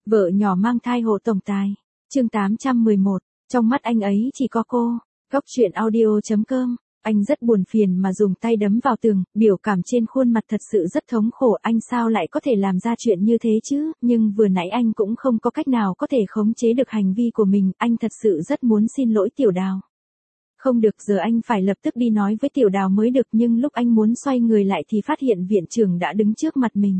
Vợ nhỏ mang thai hộ tổng tài. Chương 811, trong mắt anh ấy chỉ có cô. Góc truyện audio.com. Anh rất buồn phiền mà dùng tay đấm vào tường, biểu cảm trên khuôn mặt thật sự rất thống khổ. Anh sao lại có thể làm ra chuyện như thế chứ, nhưng vừa nãy anh cũng không có cách nào có thể khống chế được hành vi của mình. Anh thật sự rất muốn xin lỗi Tiểu Đào. Không được, giờ anh phải lập tức đi nói với Tiểu Đào mới được, nhưng lúc anh muốn xoay người lại thì phát hiện viện trưởng đã đứng trước mặt mình.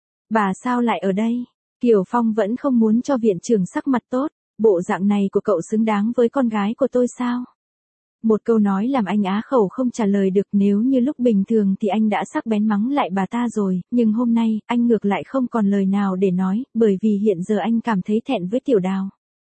Bà sao lại ở đây? Kiều Phong vẫn không muốn cho viện trưởng sắc mặt tốt. Bộ dạng này của cậu xứng đáng với con gái của tôi sao? Một câu nói làm anh á khẩu không trả lời được. Nếu như lúc bình thường thì anh đã sắc bén mắng lại bà ta rồi, nhưng hôm nay, anh ngược lại không còn lời nào để nói, bởi vì hiện giờ anh cảm thấy thẹn với Tiểu Đào.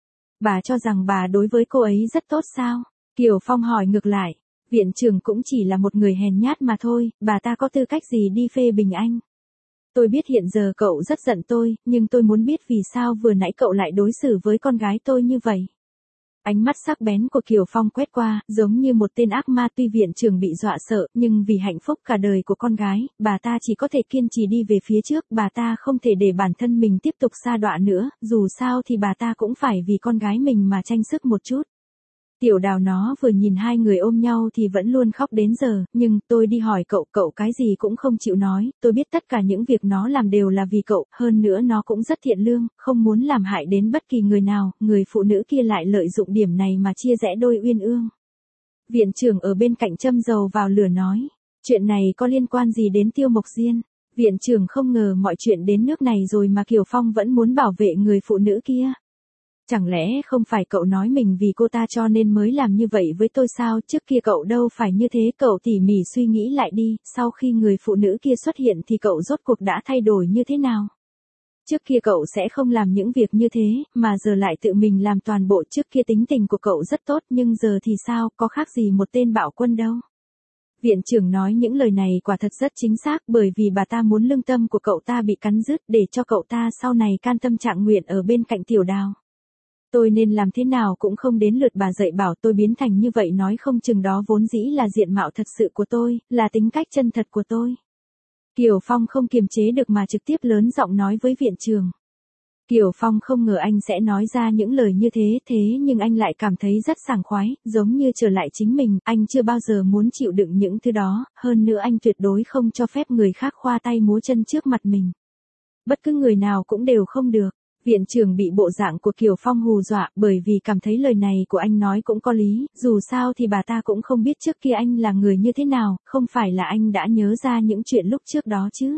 Bà cho rằng bà đối với cô ấy rất tốt sao? Kiều Phong hỏi ngược lại. Viện trưởng cũng chỉ là một người hèn nhát mà thôi, bà ta có tư cách gì đi phê bình anh? Tôi biết hiện giờ cậu rất giận tôi, nhưng tôi muốn biết vì sao vừa nãy cậu lại đối xử với con gái tôi như vậy. Ánh mắt sắc bén của Kiều Phong quét qua, giống như một tên ác ma. Tuy viện trưởng bị dọa sợ, nhưng vì hạnh phúc cả đời của con gái, bà ta chỉ có thể kiên trì đi về phía trước. Bà ta không thể để bản thân mình tiếp tục sa đọa nữa, dù sao thì bà ta cũng phải vì con gái mình mà tranh sức một chút. Tiểu Đào nó vừa nhìn hai người ôm nhau thì vẫn luôn khóc đến giờ, nhưng tôi đi hỏi cậu, cậu cái gì cũng không chịu nói. Tôi biết tất cả những việc nó làm đều là vì cậu, hơn nữa nó cũng rất thiện lương, không muốn làm hại đến bất kỳ người nào. Người phụ nữ kia lại lợi dụng điểm này mà chia rẽ đôi uyên ương. Viện trưởng ở bên cạnh châm dầu vào lửa nói, chuyện này có liên quan gì đến Tiêu Mộc Diên? Viện trưởng không ngờ mọi chuyện đến nước này rồi mà Kiều Phong vẫn muốn bảo vệ người phụ nữ kia. Chẳng lẽ không phải cậu nói mình vì cô ta cho nên mới làm như vậy với tôi sao? Trước kia cậu đâu phải như thế. Cậu tỉ mỉ suy nghĩ lại đi, sau khi người phụ nữ kia xuất hiện thì cậu rốt cuộc đã thay đổi như thế nào? Trước kia cậu sẽ không làm những việc như thế, mà giờ lại tự mình làm toàn bộ. Trước kia tính tình của cậu rất tốt, nhưng giờ thì sao, có khác gì một tên bạo quân đâu. Viện trưởng nói những lời này quả thật rất chính xác, bởi vì bà ta muốn lương tâm của cậu ta bị cắn rứt để cho cậu ta sau này can tâm trạng nguyện ở bên cạnh Tiểu Đào. Tôi nên làm thế nào cũng không đến lượt bà dạy bảo tôi biến thành như vậy, nói không chừng đó vốn dĩ là diện mạo thật sự của tôi, là tính cách chân thật của tôi. Kiều Phong không kiềm chế được mà trực tiếp lớn giọng nói với viện trưởng. Kiều Phong không ngờ anh sẽ nói ra những lời như thế, nhưng anh lại cảm thấy rất sảng khoái, giống như trở lại chính mình. Anh chưa bao giờ muốn chịu đựng những thứ đó, hơn nữa anh tuyệt đối không cho phép người khác khoa tay múa chân trước mặt mình. Bất cứ người nào cũng đều không được. Viện trưởng bị bộ dạng của Kiều Phong hù dọa, bởi vì cảm thấy lời này của anh nói cũng có lý, dù sao thì bà ta cũng không biết trước kia anh là người như thế nào, không phải là anh đã nhớ ra những chuyện lúc trước đó chứ.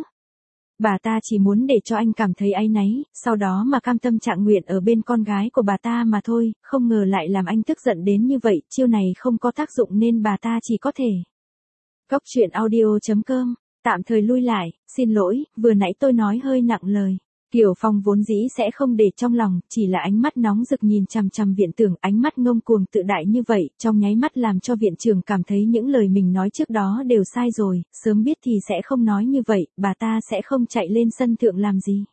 Bà ta chỉ muốn để cho anh cảm thấy áy náy, sau đó mà cam tâm trạng nguyện ở bên con gái của bà ta mà thôi, không ngờ lại làm anh tức giận đến như vậy. Chiêu này không có tác dụng nên bà ta chỉ có thể. Góc truyện audio.com, tạm thời lui lại, xin lỗi, vừa nãy tôi nói hơi nặng lời. Kiều Phong vốn dĩ sẽ không để trong lòng, chỉ là ánh mắt nóng rực nhìn chằm chằm viện trưởng, ánh mắt ngông cuồng tự đại như vậy, trong nháy mắt làm cho viện trưởng cảm thấy những lời mình nói trước đó đều sai rồi, sớm biết thì sẽ không nói như vậy, bà ta sẽ không chạy lên sân thượng làm gì.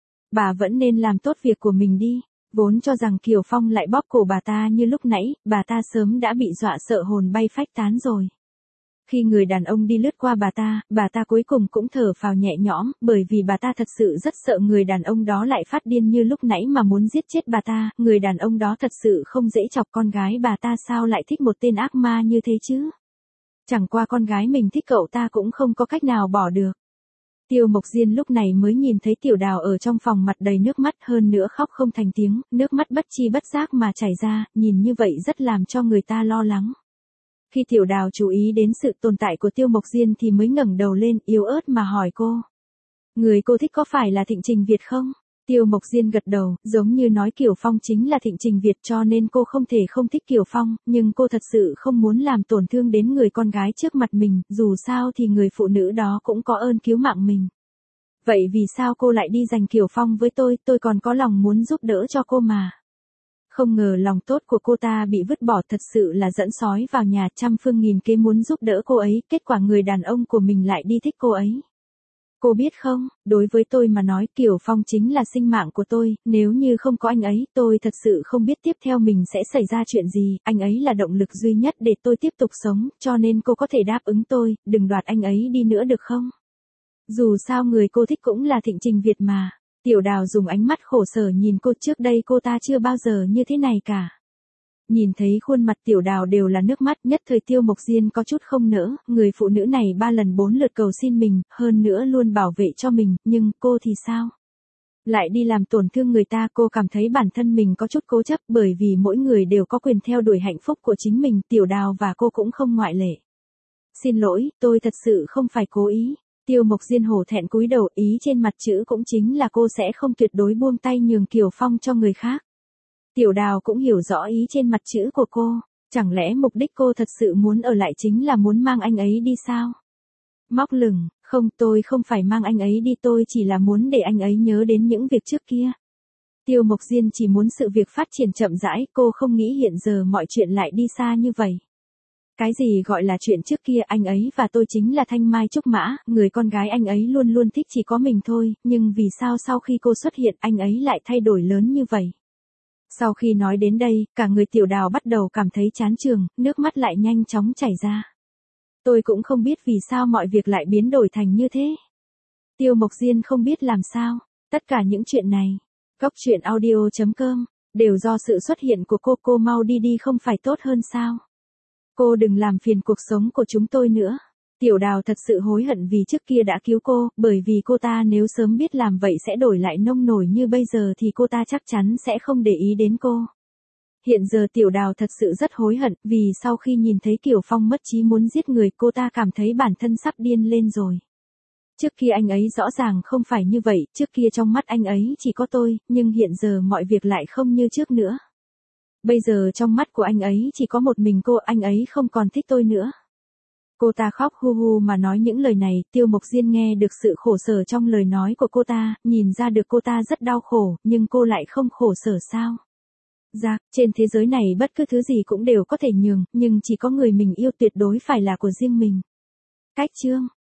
Bà vẫn nên làm tốt việc của mình đi. Vốn cho rằng Kiều Phong lại bóp cổ bà ta như lúc nãy, bà ta sớm đã bị dọa sợ hồn bay phách tán rồi. Khi người đàn ông đi lướt qua bà ta cuối cùng cũng thở phào nhẹ nhõm, bởi vì bà ta thật sự rất sợ người đàn ông đó lại phát điên như lúc nãy mà muốn giết chết bà ta. Người đàn ông đó thật sự không dễ chọc, con gái bà ta sao lại thích một tên ác ma như thế chứ? Chẳng qua con gái mình thích cậu ta cũng không có cách nào bỏ được. Tiêu Mộc Diên lúc này mới nhìn thấy Tiểu Đào ở trong phòng mặt đầy nước mắt, hơn nữa khóc không thành tiếng, nước mắt bất chi bất giác mà chảy ra, nhìn như vậy rất làm cho người ta lo lắng. Khi Tiểu Đào chú ý đến sự tồn tại của Tiêu Mộc Diên thì mới ngẩng đầu lên, yếu ớt mà hỏi cô. Người cô thích có phải là Thịnh Trình Việt không? Tiêu Mộc Diên gật đầu, giống như nói Kiều Phong chính là Thịnh Trình Việt cho nên cô không thể không thích Kiều Phong, nhưng cô thật sự không muốn làm tổn thương đến người con gái trước mặt mình, dù sao thì người phụ nữ đó cũng có ơn cứu mạng mình. Vậy vì sao cô lại đi giành Kiều Phong với tôi còn có lòng muốn giúp đỡ cho cô mà. Không ngờ lòng tốt của cô ta bị vứt bỏ, thật sự là dẫn sói vào nhà, trăm phương nghìn kế muốn giúp đỡ cô ấy, kết quả người đàn ông của mình lại đi thích cô ấy. Cô biết không, đối với tôi mà nói Kiều Phong chính là sinh mạng của tôi, nếu như không có anh ấy, tôi thật sự không biết tiếp theo mình sẽ xảy ra chuyện gì, anh ấy là động lực duy nhất để tôi tiếp tục sống, cho nên cô có thể đáp ứng tôi, đừng đoạt anh ấy đi nữa được không? Dù sao người cô thích cũng là Thịnh Trình Việt mà. Tiểu Đào dùng ánh mắt khổ sở nhìn cô, trước đây cô ta chưa bao giờ như thế này cả. Nhìn thấy khuôn mặt Tiểu Đào đều là nước mắt, nhất thời Tiêu Mộc Diên có chút không nỡ, người phụ nữ này 3 lần 4 lượt cầu xin mình, hơn nữa luôn bảo vệ cho mình, nhưng cô thì sao? Lại đi làm tổn thương người ta. Cô cảm thấy bản thân mình có chút cố chấp, bởi vì mỗi người đều có quyền theo đuổi hạnh phúc của chính mình, Tiểu Đào và cô cũng không ngoại lệ. Xin lỗi, tôi thật sự không phải cố ý. Tiêu Mộc Diên hổ thẹn cúi đầu, ý trên mặt chữ cũng chính là cô sẽ không tuyệt đối buông tay nhường Kiều Phong cho người khác. Tiểu Đào cũng hiểu rõ ý trên mặt chữ của cô, chẳng lẽ mục đích cô thật sự muốn ở lại chính là muốn mang anh ấy đi sao? Móc lửng, không, tôi không phải mang anh ấy đi, tôi chỉ là muốn để anh ấy nhớ đến những việc trước kia. Tiêu Mộc Diên chỉ muốn sự việc phát triển chậm rãi, cô không nghĩ hiện giờ mọi chuyện lại đi xa như vậy. Cái gì gọi là chuyện trước kia, anh ấy và tôi chính là thanh mai trúc mã, người con gái anh ấy luôn luôn thích chỉ có mình thôi, nhưng vì sao sau khi cô xuất hiện anh ấy lại thay đổi lớn như vậy? Sau khi nói đến đây, cả người Tiểu Đào bắt đầu cảm thấy chán chường, nước mắt lại nhanh chóng chảy ra. Tôi cũng không biết vì sao mọi việc lại biến đổi thành như thế. Tiêu Mộc Diên không biết làm sao. Tất cả những chuyện này, Góc Truyện Audio.com, đều do sự xuất hiện của cô mau đi đi không phải tốt hơn sao? Cô đừng làm phiền cuộc sống của chúng tôi nữa. Tiểu Đào thật sự hối hận vì trước kia đã cứu cô, bởi vì cô ta nếu sớm biết làm vậy sẽ đổi lại nông nổi như bây giờ thì cô ta chắc chắn sẽ không để ý đến cô. Hiện giờ Tiểu Đào thật sự rất hối hận, vì sau khi nhìn thấy Kiều Phong mất trí muốn giết người, cô ta cảm thấy bản thân sắp điên lên rồi. Trước kia anh ấy rõ ràng không phải như vậy, trước kia trong mắt anh ấy chỉ có tôi, nhưng hiện giờ mọi việc lại không như trước nữa. Bây giờ trong mắt của anh ấy chỉ có một mình cô, anh ấy không còn thích tôi nữa. Cô ta khóc hu hu mà nói những lời này, Tiêu Mộc Diên nghe được sự khổ sở trong lời nói của cô ta, nhìn ra được cô ta rất đau khổ, nhưng cô lại không khổ sở sao? Dạ, trên thế giới này bất cứ thứ gì cũng đều có thể nhường, nhưng chỉ có người mình yêu tuyệt đối phải là của riêng mình. Cách chương